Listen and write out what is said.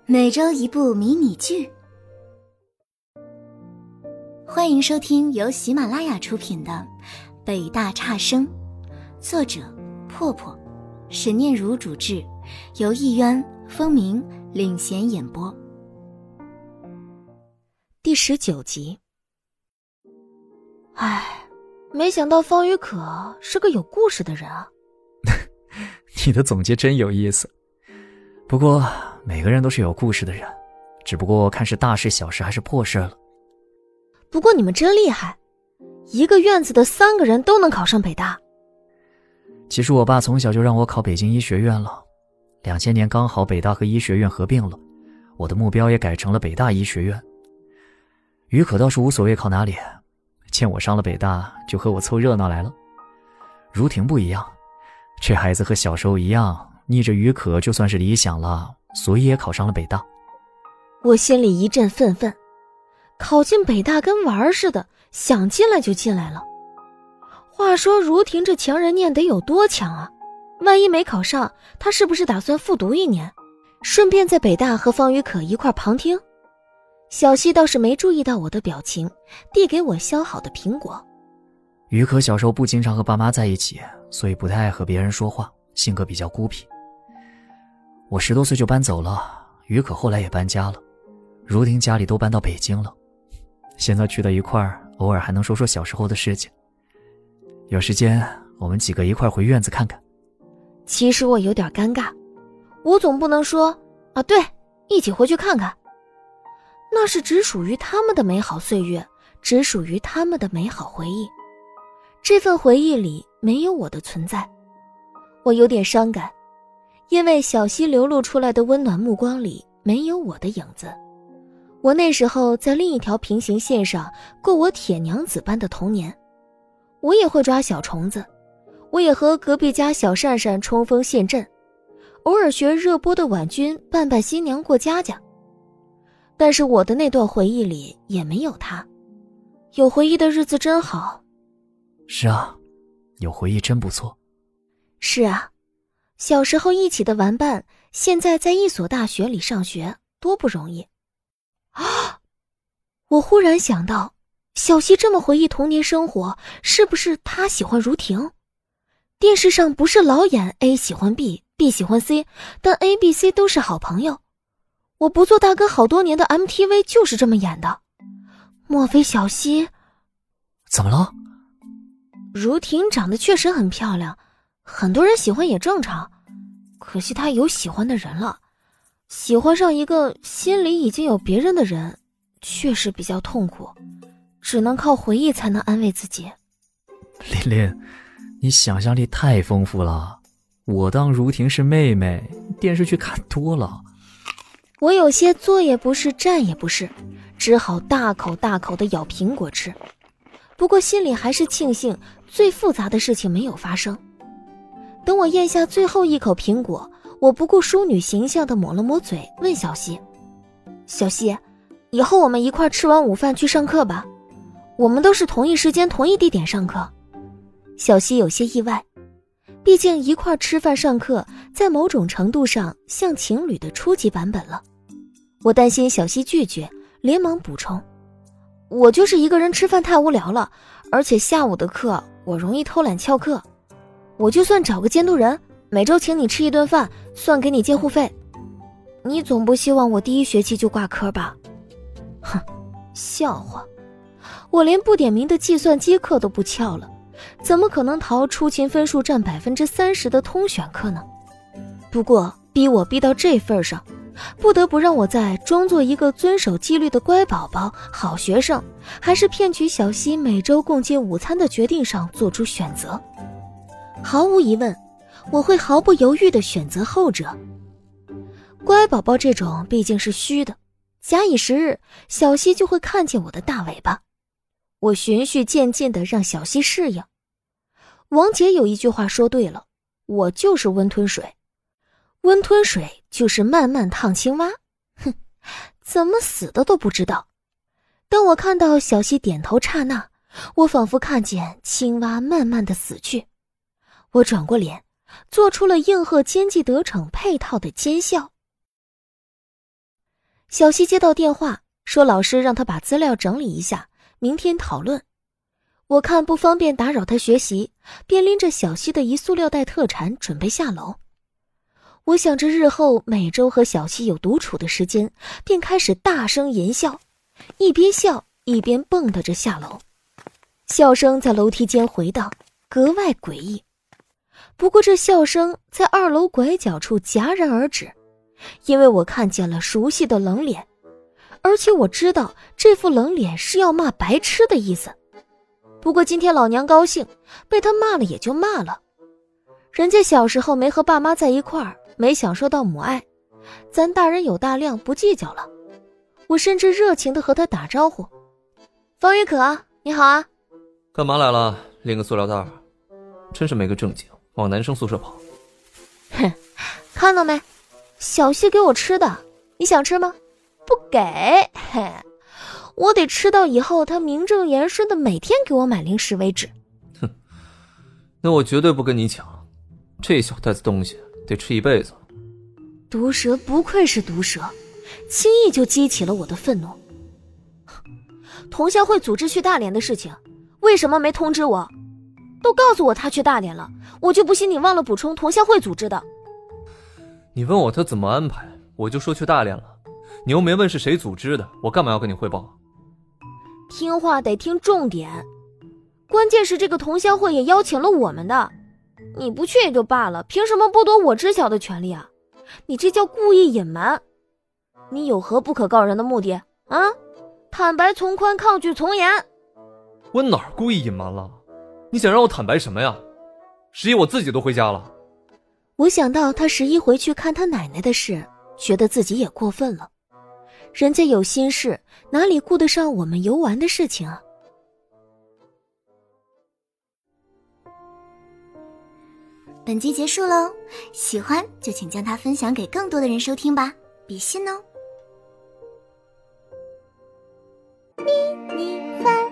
每周一部迷你剧，欢迎收听由喜马拉雅出品的《北大差生》，作者破破，沈念如主制，由艺渊、风鸣领衔演播。 第19集。没想到方宇可是个有故事的人啊。 你的总结真有意思。不过每个人都是有故事的人，只不过看是大事小事还是破事了。 不过你们真厉害，一个院子的3个人都能考上北大。 其实我爸从小就让我考北京医学院了，2000年刚好北大和医学院合并了，我的目标也改成了北大医学院。于可倒是无所谓考哪里，见我上了北大就和我凑热闹来了。如婷不一样，这孩子和小时候一样，逆着于可就算是理想了，所以也考上了北大。 我心里一阵愤愤，考进北大跟玩似的，想进来就进来了。话说如婷这强人念得有多强啊，万一没考上，她是不是打算复读1年，顺便在北大和方宇可一块旁听？小希倒是没注意到我的表情，递给我削好的苹果。 于可小时候不经常和爸妈在一起，所以不太爱和别人说话，性格比较孤僻。我10多岁就搬走了，于可后来也搬家了，如婷家里都搬到北京了。现在聚到一块儿，偶尔还能说说小时候的事情。有时间我们几个一块回院子看看。 其实我有点尴尬，我总不能说啊，对，一起回去看看。那是只属于他们的美好岁月，只属于他们的美好回忆。这份回忆里没有我的存在，我有点伤感，因为小溪流露出来的温暖目光里没有我的影子。我那时候在另一条平行线上过我铁娘子般的童年，我也会抓小虫子，我也和隔壁家小善善冲锋陷阵，偶尔学热播的婉君扮扮新娘过家家。但是我的那段回忆里也没有他，有回忆的日子真好。 是啊，有回忆真不错。 是啊，小时候一起的玩伴，现在在一所大学里上学，多不容易啊！我忽然想到，小希这么回忆童年生活，是不是他喜欢如婷？电视上不是老演 A 喜欢 B，B 喜欢 C， 但 A、B、C 都是好朋友。我不做大哥好多年的 MTV 就是这么演的。莫非小希…… 怎么了？ 如婷长得确实很漂亮，很多人喜欢也正常，可惜她有喜欢的人了。喜欢上一个心里已经有别人的人，确实比较痛苦，只能靠回忆才能安慰自己。 琳琳，你想象力太丰富了。我当如婷是妹妹，电视剧看多了。 我有些坐也不是站也不是，只好大口大口地咬苹果吃。不过心里还是庆幸最复杂的事情没有发生。等我咽下最后一口苹果，我不顾淑女形象地抹了抹嘴，问小希：小希，以后我们一块吃完午饭去上课吧，我们都是同一时间同一地点上课。小希有些意外，毕竟一块吃饭上课在某种程度上像情侣的初级版本了。我担心小希拒绝，连忙补充：我就是一个人吃饭太无聊了，而且下午的课我容易偷懒翘课，我就算找个监督人，每周请你吃一顿饭，算给你监护费。你总不希望我第1学期就挂科吧？哼，笑话，我连不点名的计算机课都不翘了，怎么可能逃出勤分数占30%的通选课呢？不过逼我逼到这份上，不得不让我在装作一个遵守纪律的乖宝宝、好学生，还是骗取小希每周共进午餐的决定上做出选择。毫无疑问，我会毫不犹豫地选择后者。乖宝宝这种毕竟是虚的，假以时日，小希就会看见我的大尾巴。我循序渐进地让小希适应。王杰有一句话说对了，我就是温吞水。温吞水就是慢慢烫青蛙。哼，怎么死的都不知道。当我看到小希点头刹那，我仿佛看见青蛙慢慢的死去。我转过脸，做出了应和奸计得逞配套的奸笑。 小西接到电话，说老师让他把资料整理一下，明天讨论。我看不方便打扰他学习，便拎着小西的一塑料袋特产准备下楼。我想着日后每周和小西有独处的时间，便开始大声淫笑，一边笑一边蹦跶着下楼。笑声在楼梯间回荡，格外诡异。不过这笑声在2楼拐角处戛然而止，因为我看见了熟悉的冷脸，而且我知道这副冷脸是要骂白痴的意思。不过今天老娘高兴，被他骂了也就骂了。人家小时候没和爸妈在一块儿，没享受到母爱，咱大人有大量，不计较了。我甚至热情地和他打招呼：“方雨可，你好啊。” 干嘛来了？拎个塑料袋，真是没个正经，往男生宿舍跑。 哼，看到没？小西给我吃的，你想吃吗？不给，嘿，我得吃到以后他名正言顺的每天给我买零食为止。 哼，那我绝对不跟你抢，这小袋子东西得吃一辈子。 毒蛇不愧是毒蛇，轻易就激起了我的愤怒。同乡会组织去大连的事情，为什么没通知我？都告诉我他去大连了，我就不信你忘了补充同乡会组织的。 你问我他怎么安排，我就说去大连了。你又没问是谁组织的，我干嘛要跟你汇报？ 听话得听重点，关键是这个同乡会也邀请了我们的，你不去也就罢了，凭什么剥夺我知晓的权利啊？你这叫故意隐瞒，你有何不可告人的目的啊？坦白从宽，抗拒从严。 我哪儿故意隐瞒了？你想让我坦白什么呀？11我自己都回家了。 我想到他11回去看他奶奶的事，觉得自己也过分了。人家有心事，哪里顾得上我们游玩的事情啊？ 本集结束喽，喜欢就请将它分享给更多的人收听吧，比心哦。迷你饭。